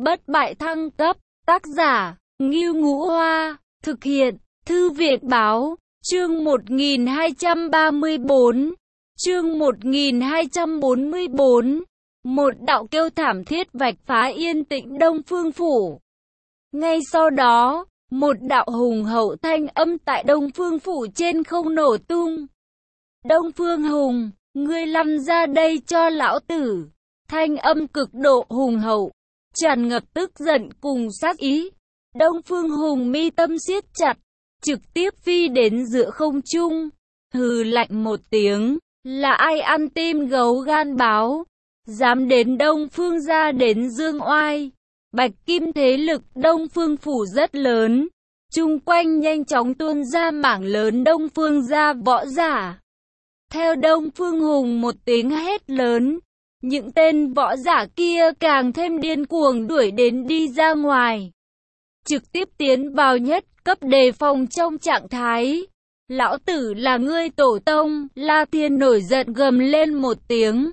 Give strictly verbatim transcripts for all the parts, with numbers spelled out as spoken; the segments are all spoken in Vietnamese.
bất bại thăng cấp, tác giả, Ngưu Ngũ Hoa, thực hiện, Thư viện Báo, chương một nghìn hai trăm ba mươi bốn, chương một nghìn hai trăm bốn mươi bốn, một đạo kêu thảm thiết vạch phá yên tĩnh Đông Phương Phủ. Ngay sau đó, một đạo hùng hậu thanh âm tại Đông Phương Phủ trên không nổ tung. Đông Phương Hùng, ngươi lăn ra đây cho lão tử. Thanh âm cực độ hùng hậu, tràn ngập tức giận cùng sát ý. Đông Phương Hùng mi tâm siết chặt, trực tiếp phi đến giữa không trung, hừ lạnh một tiếng, là ai ăn tim gấu gan báo, dám đến Đông Phương gia đến dương oai. Bạch kim thế lực Đông Phương Phủ rất lớn, chung quanh nhanh chóng tuôn ra mảng lớn Đông Phương gia võ giả. Theo Đông Phương Hùng một tiếng hét lớn, những tên võ giả kia càng thêm điên cuồng đuổi đến đi ra ngoài, trực tiếp tiến vào nhất cấp đề phòng trong trạng thái. Lão tử là ngươi tổ tông, La Thiên nổi giận gầm lên một tiếng.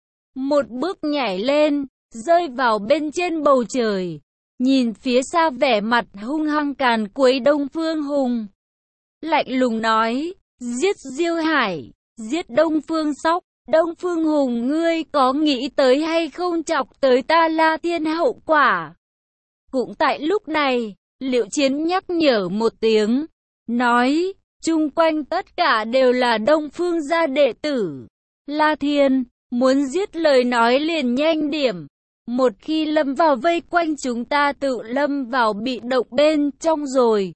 Một bước nhảy lên, rơi vào bên trên bầu trời, nhìn phía xa vẻ mặt hung hăng càn quấy Đông Phương Hùng. Lạnh lùng nói, giết Diêu Hải, giết Đông Phương Sóc. Đông Phương Hùng, ngươi có nghĩ tới hay không chọc tới ta La Thiên hậu quả? Cũng tại lúc này, Liệu Chiến nhắc nhở một tiếng, nói, chung quanh tất cả đều là Đông Phương gia đệ tử. La Thiên, muốn giết lời nói liền nhanh điểm. Một khi lâm vào vây quanh chúng ta tự lâm vào bị động bên trong rồi.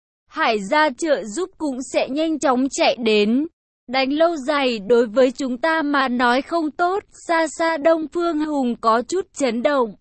Hải gia trợ giúp cũng sẽ nhanh chóng chạy đến. Đánh lâu dài đối với chúng ta mà nói không tốt. Xa xa Đông Phương Hùng có chút chấn động,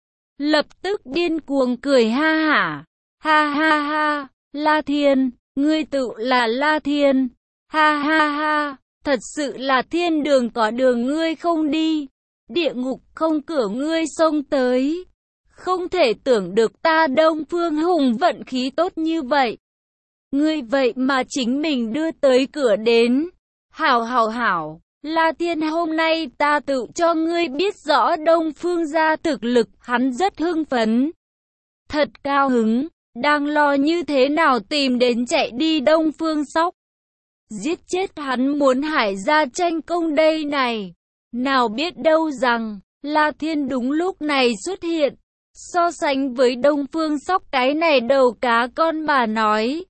lập tức điên cuồng cười ha hả. Ha ha ha, La Thiên, ngươi tự là La Thiên. Ha ha ha, thật sự là thiên đường có đường ngươi không đi, địa ngục không cửa ngươi xông tới. Không thể tưởng được ta Đông Phương Hùng vận khí tốt như vậy. Ngươi vậy mà chính mình đưa tới cửa đến. Hảo hảo hảo, La Thiên, hôm nay ta tự cho ngươi biết rõ Đông Phương gia thực lực. Hắn rất hưng phấn, thật cao hứng, đang lo như thế nào tìm đến chạy đi Đông Phương Sóc, giết chết hắn, muốn Hải gia tranh công đây này. Nào biết đâu rằng, La Thiên đúng lúc này xuất hiện. So sánh với Đông Phương Sóc cái này đầu cá con mà nói,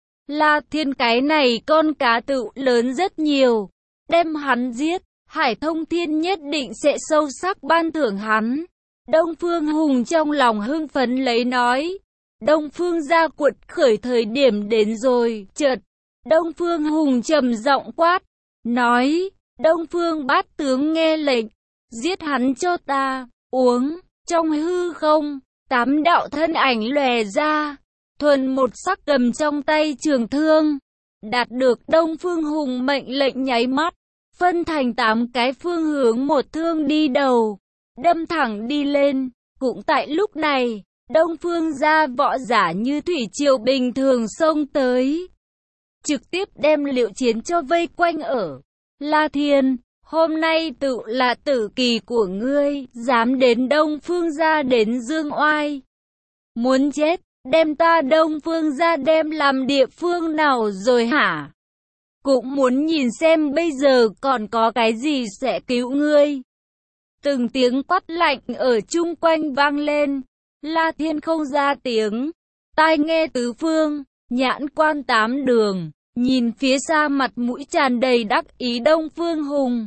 La Thiên cái này con cá tự lớn rất nhiều. Đem hắn giết, Hải Thông Thiên nhất định sẽ sâu sắc ban thưởng hắn. Đông Phương Hùng trong lòng hưng phấn lấy nói. Đông Phương gia cuột khởi thời điểm đến rồi. Chợt, Đông Phương Hùng trầm giọng quát, nói, Đông Phương bát tướng nghe lệnh, giết hắn cho ta. Uống, trong hư không, tám đạo thân ảnh lòe ra, thuần một sắc cầm trong tay trường thương. Đạt được Đông Phương Hùng mệnh lệnh nháy mắt, phân thành tám cái phương hướng, một thương đi đầu, đâm thẳng đi lên. Cũng tại lúc này, Đông Phương gia võ giả như thủy triều bình thường xông tới, trực tiếp đem Liệu Chiến cho vây quanh ở. La Thiên, hôm nay tự là tử kỳ của ngươi, dám đến Đông Phương gia đến dương oai. Muốn chết, đem ta Đông Phương gia đem làm địa phương nào rồi hả? Cũng muốn nhìn xem bây giờ còn có cái gì sẽ cứu ngươi. Từng tiếng quát lạnh ở chung quanh vang lên. La Thiên không ra tiếng, tai nghe tứ phương, nhãn quan tám đường, nhìn phía xa mặt mũi tràn đầy đắc ý Đông Phương Hùng.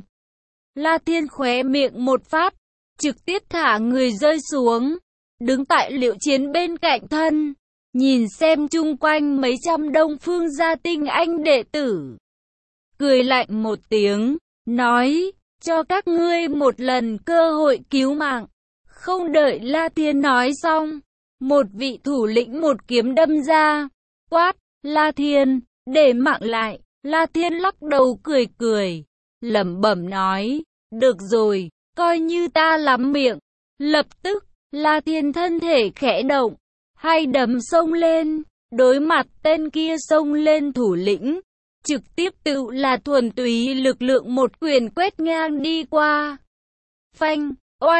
La Thiên khóe miệng một phát, trực tiếp thả người rơi xuống, đứng tại Liệu Chiến bên cạnh thân, nhìn xem chung quanh mấy trăm Đông Phương gia tinh anh đệ tử. Cười lạnh một tiếng, nói, cho các ngươi một lần cơ hội cứu mạng. Không đợi La Thiên nói xong, một vị thủ lĩnh một kiếm đâm ra, quát, La Thiên, để mạng lại. La Thiên lắc đầu cười cười, lẩm bẩm nói, được rồi, coi như ta lắm miệng. Lập tức, La Thiên thân thể khẽ động, hai đấm xông lên, đối mặt tên kia xông lên thủ lĩnh, trực tiếp tự là thuần túy lực lượng một quyền quét ngang đi qua. Phanh, oanh,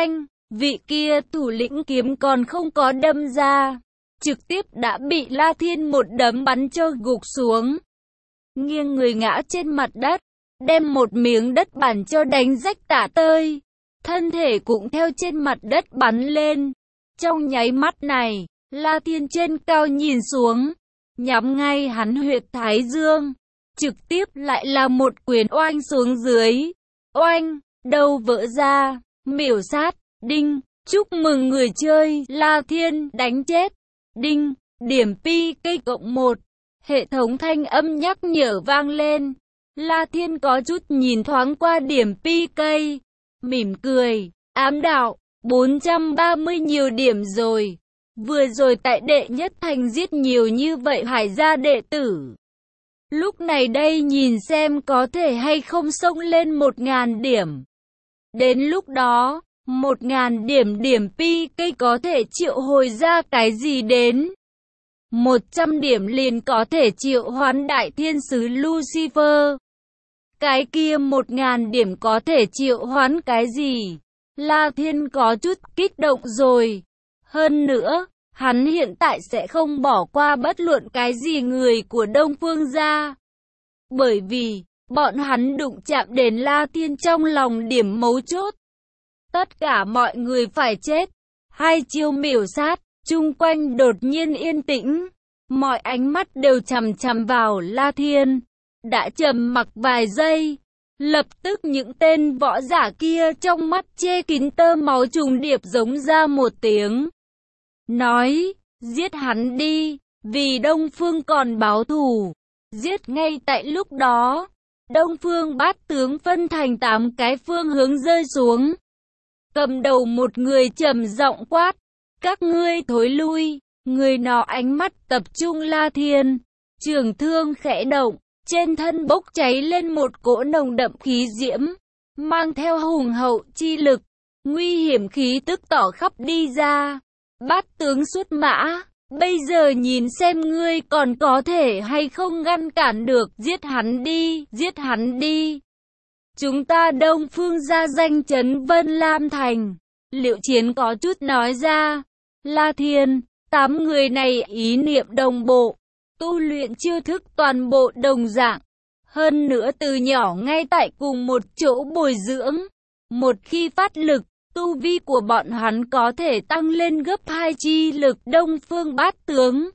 Vị kia thủ lĩnh kiếm còn không có đâm ra, trực tiếp đã bị La Thiên một đấm bắn cho gục xuống. Nghiêng người ngã trên mặt đất, đem một miếng đất bản cho đánh rách tả tơi. Thân thể cũng theo trên mặt đất bắn lên. Trong nháy mắt này, La Thiên trên cao nhìn xuống, nhắm ngay hắn huyệt thái dương, trực tiếp lại là một quyền oanh xuống dưới. Oanh, đầu vỡ ra, miểu sát, đinh, chúc mừng người chơi, La Thiên đánh chết. Đinh, điểm pi cây cộng một. Hệ thống thanh âm nhắc nhở vang lên. La Thiên có chút nhìn thoáng qua điểm pi cây, mỉm cười, ám đạo, bốn trăm ba mươi nhiều điểm rồi. Vừa rồi tại đệ nhất thành giết nhiều như vậy Hải gia đệ tử. Lúc này đây nhìn xem có thể hay không xông lên một ngàn điểm. Đến lúc đó, một ngàn điểm điểm pi cây có thể triệu hồi ra cái gì đến? Một trăm điểm liền có thể triệu hoán đại thiên sứ Lucifer. Cái kia một ngàn điểm có thể triệu hoán cái gì? La Thiên có chút kích động rồi. Hơn nữa, hắn hiện tại sẽ không bỏ qua bất luận cái gì người của Đông Phương gia. Bởi vì, bọn hắn đụng chạm đến La Thiên trong lòng điểm mấu chốt. Tất cả mọi người phải chết. Hai chiêu miểu sát, chung quanh đột nhiên yên tĩnh. Mọi ánh mắt đều chằm chằm vào La Thiên. Đã trầm mặc vài giây, lập tức những tên võ giả kia trong mắt che kín tơ máu trùng điệp giống ra một tiếng. Nói, giết hắn đi, vì Đông Phương còn báo thù. Giết ngay tại lúc đó, Đông Phương bát tướng phân thành tám cái phương hướng rơi xuống. Cầm đầu một người trầm giọng quát, các ngươi thối lui. Người nọ ánh mắt tập trung La Thiên, trường thương khẽ động, trên thân bốc cháy lên một cỗ nồng đậm khí diễm, mang theo hùng hậu chi lực, nguy hiểm khí tức tỏ khắp đi ra. Bát tướng xuất mã, bây giờ nhìn xem ngươi còn có thể hay không ngăn cản được, giết hắn đi, giết hắn đi. Chúng ta Đông Phương gia danh chấn Vân Lam Thành. Liệu Chiến có chút nói ra. La Thiên, tám người này ý niệm đồng bộ, tu luyện chiêu thức toàn bộ đồng dạng. Hơn nữa từ nhỏ ngay tại cùng một chỗ bồi dưỡng. Một khi phát lực, tu vi của bọn hắn có thể tăng lên gấp hai chi lực Đông Phương bát tướng.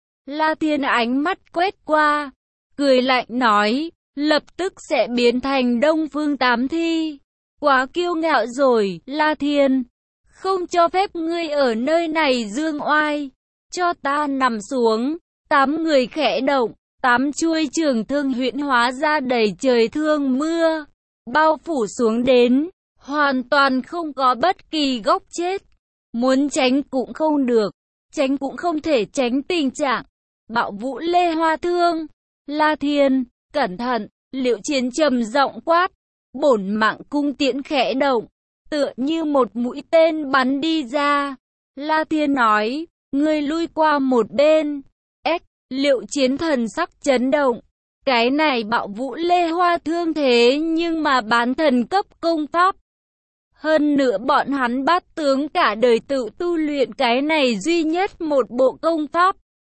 La Thiên ánh mắt quét qua, cười lạnh nói, lập tức sẽ biến thành Đông Phương tám thi. Quá kiêu ngạo rồi, La Thiên. Không cho phép ngươi ở nơi này dương oai. Cho ta nằm xuống. Tám người khẽ động, tám chuôi trường thương huyễn hóa ra đầy trời thương mưa, bao phủ xuống đến, hoàn toàn không có bất kỳ góc chết. Muốn tránh cũng không được, tránh cũng không thể tránh tình trạng bạo vũ lê hoa thương. La Thiên, cẩn thận, Liệu Chiến trầm giọng quát, bổn mạng cung tiễn khẽ động, tựa như một mũi tên bắn đi ra. La Thiên nói, ngươi lui qua một bên. Ếch, Liệu Chiến thần sắc chấn động. Cái này bạo vũ lê hoa thương thế nhưng mà bán thần cấp công pháp. Hơn nữa bọn hắn bát tướng cả đời tự tu luyện cái này duy nhất một bộ công pháp.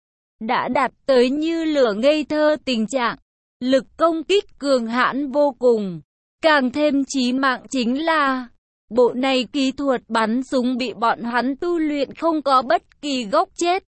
Đã đạt tới như lửa ngây thơ tình trạng. Lực công kích cường hãn vô cùng. Càng thêm chí mạng chính là bộ này kỹ thuật bắn súng bị bọn hắn tu luyện không có bất kỳ góc chết.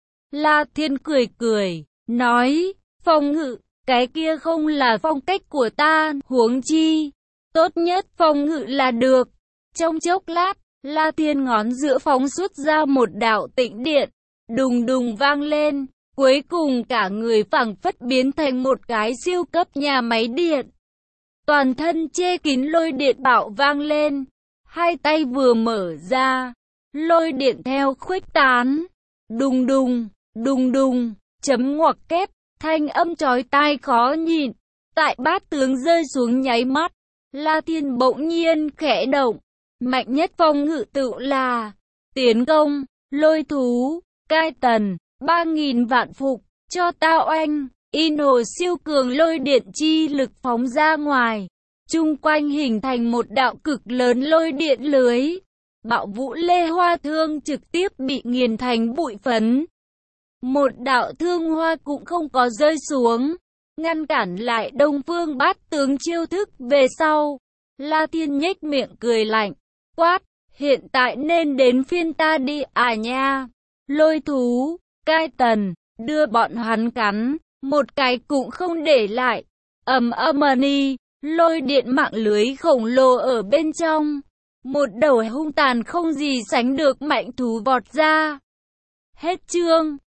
La Thiên cười cười, nói, phòng ngự, cái kia không là phong cách của ta, huống chi, tốt nhất phòng ngự là được. Trong chốc lát, La Thiên ngón giữa phóng xuất ra một đạo tĩnh điện, đùng đùng vang lên, cuối cùng cả người phảng phất biến thành một cái siêu cấp nhà máy điện. Toàn thân che kín lôi điện bạo vang lên, hai tay vừa mở ra, lôi điện theo khuếch tán, đùng đùng, đùng đùng, chấm ngoặc kép, thanh âm chói tai khó nhịn. Tại bát tướng rơi xuống nháy mắt, La Thiên bỗng nhiên khẽ động, mạnh nhất phòng ngự tự là tiến công, lôi thú, cai tần, ba nghìn vạn phục, cho tao oanh, in hồ siêu cường lôi điện chi lực phóng ra ngoài, chung quanh hình thành một đạo cực lớn lôi điện lưới. Bạo Vũ Lê Hoa Thương trực tiếp bị nghiền thành bụi phấn. Một đạo thương hoa cũng không có rơi xuống, ngăn cản lại Đông Phương Bát Tướng chiêu thức về sau. La Thiên nhếch miệng cười lạnh, quát, hiện tại nên đến phiên ta đi à nha. Lôi thú, cai tần, đưa bọn hắn cắn, một cái cũng không để lại. Ầm ầm ni, lôi điện mạng lưới khổng lồ ở bên trong. Một đầu hung tàn không gì sánh được mạnh thú vọt ra. Hết chương.